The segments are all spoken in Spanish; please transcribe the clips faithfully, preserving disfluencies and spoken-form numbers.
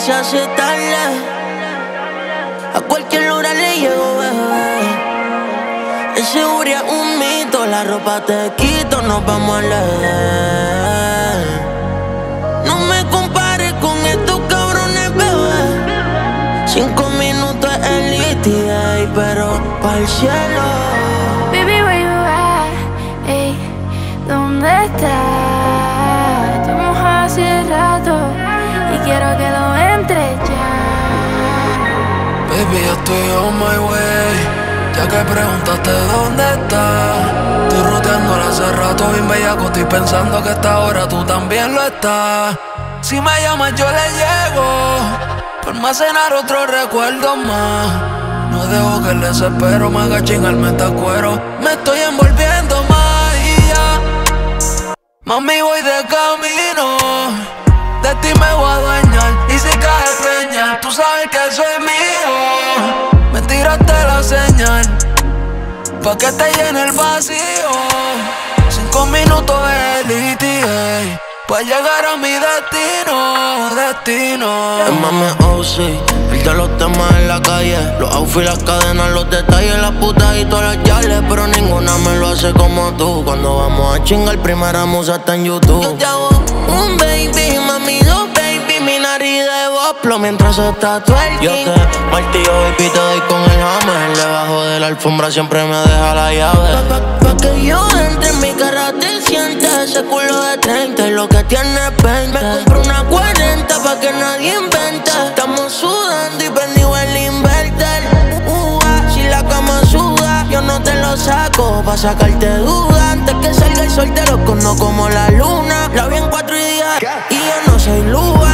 se hace tarde. A cualquier hora le llego, bebé. El seguridad es un mito, la ropa te quito, nos vamos a leer. No me compares con estos cabrones, bebé. Cinco minutos es el E T A, pero pa'l cielo. Baby, where you at? Ey, ¿dónde estás? Estamos hace rato y quiero que lo entres ya. Baby, yo estoy on my way. Ya que preguntaste dónde estás, estoy rodeándola hace rato bien bellaco. Estoy pensando que a esta hora tú también lo estás. Si me llamas yo le llego, por almacenar otro recuerdo más. No dejo que el desespero me haga chingarme esta cuero. Me estoy envolviendo más y ya. Mami, voy de camino, de ti me voy a adueñar. Y si cae preñar, tú sabes que soy mío. Me tiraste la señal pa' que te llene el vacío. Cinco minutos es el E T A pa' llegar a mi destino, destino. Es mami O C, el de los temas en la calle. Los outfits, las cadenas, los detalles, las putas y todas las yales. Pero ninguna me lo hace como tú. Cuando vamos a chingar, primera musa está en YouTube. Yo te hago un baby, mami, dos baby. Mi nariz de boplo mientras está twerking. Yo te martillo, baby, te doy con el hammer. Debajo de la alfombra siempre me deja la llave. Pa, pa, pa que yo entre en mi cara te sientes. Ese culo de treinta y lo que tiene es veinte. Me compro una cuarenta pa' que nadie invente. Estamos sudando y prendido el inverter. uh, uh, uh, Si la cama suda, yo no te lo saco pa' sacarte duda. Antes que salga el sol te lo conozco como la luna. La vi en cuatro días y yo no soy lugar.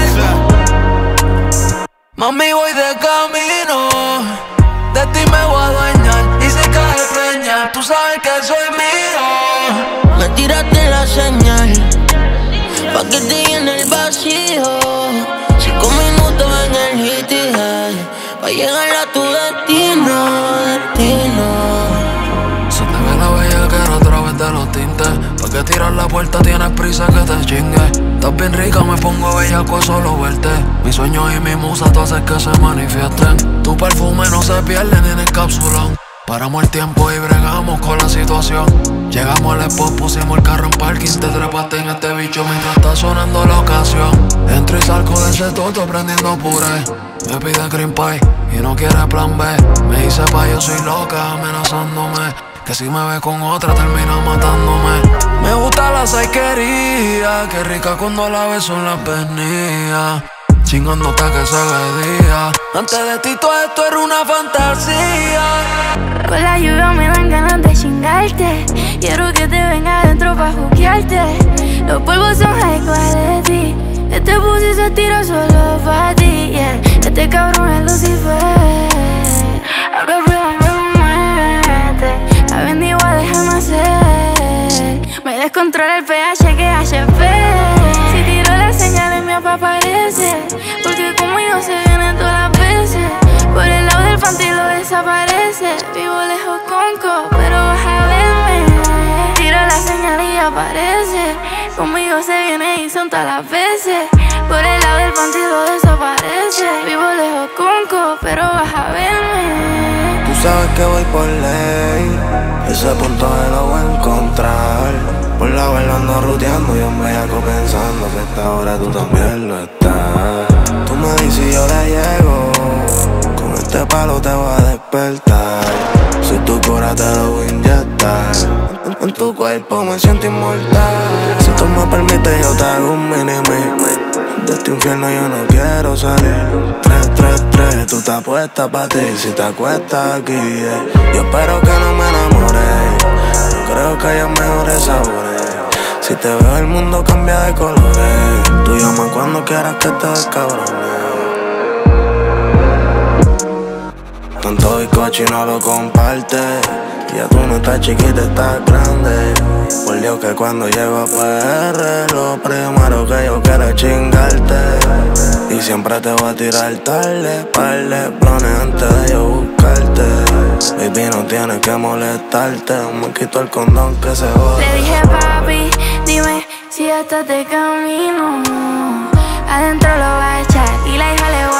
Mami, voy de camino, de ti me voy a adueñar. Y si cae preñar, tú sabes que soy mío. Me tiraste la señal pa' que te llene el vacío. Cinco minutos en el E T A pa' llegar a tu destino, destino. Se te ve la bellaquera a través de los tintes. Pa' que tirar la puerta tienes prisa que te chingue. Estás bien rica, me pongo bellaco a solo verte. Mis sueños y mi musa tú haces que se manifiesten. Tu perfume no se pierde ni en el cápsulón. Paramos el tiempo y bregamos con la situación. Llegamos al spot, pusimos el carro en parking. Te trepaste en este bicho mientras está sonando la ocasión. Entro y salgo de ese toto prendiendo puré. Me pide cream pie y no quiere plan B. Me dice pa' yo soy loca amenazándome, que si me ve con otra termina matándome. Me gusta la saiquería, qué rica cuando la beso en la pernilla. Chingando hasta que se ve día. Antes de ti todo esto era una fantasía. Con la lluvia me dan ganas de chingarte. Quiero que te venga adentro pa' juguearte. Los polvos son high quality. Este pussy se tira solo pa' ti, yeah. Este cabrón es Lucifer. A ver, me lo muerte. La bendiga, déjame hacer. Me descontrola el P H que H P. Si tiro las señales me aparece. Porque conmigo se viene todas las veces. Por el lado del panty lo desaparece. Vivo lejos conco, pero vas a verme. Tiro la señal y aparece. Conmigo se viene y son todas las veces. Por el lado del panty lo desaparece. Vivo lejos conco, pero vas a verme. Tú sabes que voy por ley. Ese punto de lo voy a encontrar. Por la verdad ando ruteando y un bellaco pensando que a esta hora tú también lo estás. Tú me dices y yo le llego. Con este palo te voy a despertar. Si tu cura te lo voy a inyectar. En, en tu cuerpo me siento inmortal. Si tú me permites yo te hago un mini-me. De este infierno yo no quiero salir. Tres, tres, tres, tú estás puesta pa' ti. Si te acuestas aquí, yeah. Yo espero que no me enamore. Yo creo que hay mejores sabores. Si te veo el mundo cambia de colores. Tú llama cuando quieras que te descabrones. Tanto bizcocho y no lo compartes. Ya tú no estás chiquita, estás grande. Por Dios que cuando llego a P R, lo primero que yo quiero es chingarte. Y siempre te voy a tirar tarde, par de planes antes de yo buscarte. Baby, no tienes que molestarte, me quito el condón que se va. Le dije papi, dime si ya estás de camino. Adentro lo va a echar y la hija le va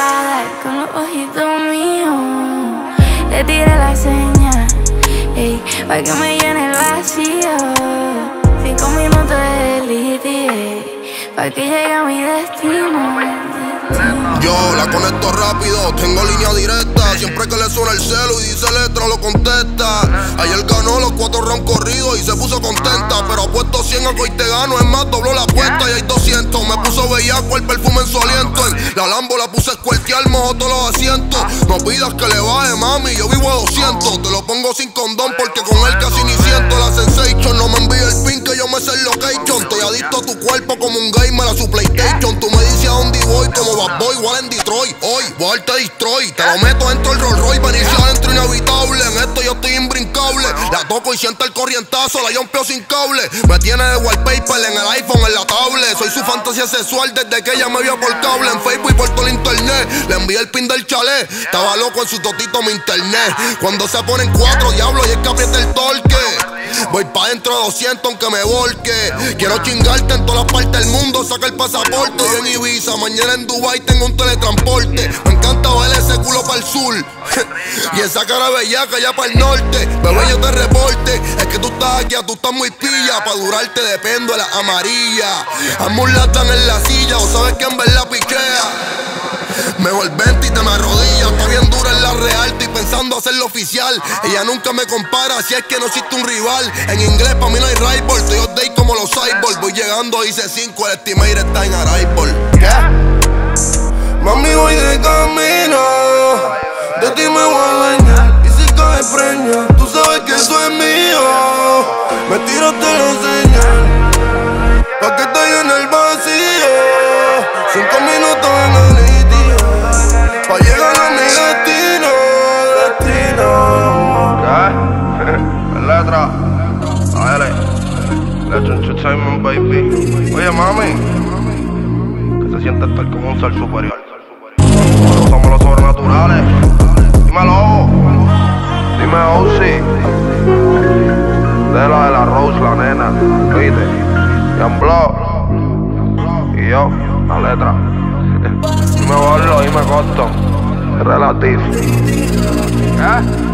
pa' que me llene el vacío. Cinco minutos de litige, pa' que llegue a mi destino. Yo la conecto rápido, tengo línea directa. Siempre que le suena el celu y dice letra lo contesta. Ayer ganó los cuatro rounds corridos y se puso contenta. Pero apuesto cien a que hoy te gano, es más, dobló la apuesta y hay doscientos. Me puso bellaco el perfume en su aliento. En la Lambo la puse a escuertear, mojó todos los asientos. No pidas que le baje, mami, yo vivo a doscientos. Te lo pongo sin condón porque con él casi ni siento la sensation. No me envíe el pin que yo me sé el location. Estoy adicto a tu cuerpo como un gamer a su PlayStation. Tú me dices a dónde voy como Bad Boy, igual en Detroit. Hoy voy a darte destroy. Te lo meto dentro del Rolls Royce, venirse adentro inevitable. En esto yo estoy imbrincable. La toco y siento el corrientazo, la yompeo sin cable. Me tiene de wallpaper en el iPhone, en la tablet. Soy su fantasía sexual desde que ella me vio por cable. En Facebook y por todo el internet. Le envié el pin del chalet. Estaba loco en su totito mi internet. Cuando se ponen cuatro diablos y es que aprieta el torque. Voy pa' dentro de doscientos aunque me volque. Quiero chingarte en todas las partes del mundo. Saca el pasaporte. Yo en Ibiza, mañana en Dubai tengo un teletransporte. Me encanta ver ese culo para el sur y esa cara bellaca allá para el norte. Bebé, yo te reporte. Es que tú estás aquí, tú estás muy pilla. Pa' durarte dependo de la amarilla. Hazme un latan en la silla o sabes que en verdad piquea. Mejor vente y te me arrodillas. Está bien dura en la real, estoy pensando hacerlo oficial. Ella nunca me compara, si es que no existe un rival. En inglés pa' mí no hay rival, estoy all day como los cyborgs. Voy llegando, hice cinco, el estimator está en arrival. Mami, voy de camino, de ti me voy a dañar. Y si cae preña, tú sabes que eso es mío. Me tiro, te lo señal, pa' que estoy en el vacío. Cinco minutos en el litio, pa' llegar a mi destino, destino. ¿Qué? ¿El letra? A L. Letra Entertainment, baby. Oye, mami, ¿qué se siente estar como un ser superior? Nosotros somos los sobrenaturales. Dímelo. Dime, Ozzy. De la de la Rose, la nena. ¿Viste? Young Blood. Y yo, la letra. Dime Borlo, dime Custom. Relative. ¿Qué?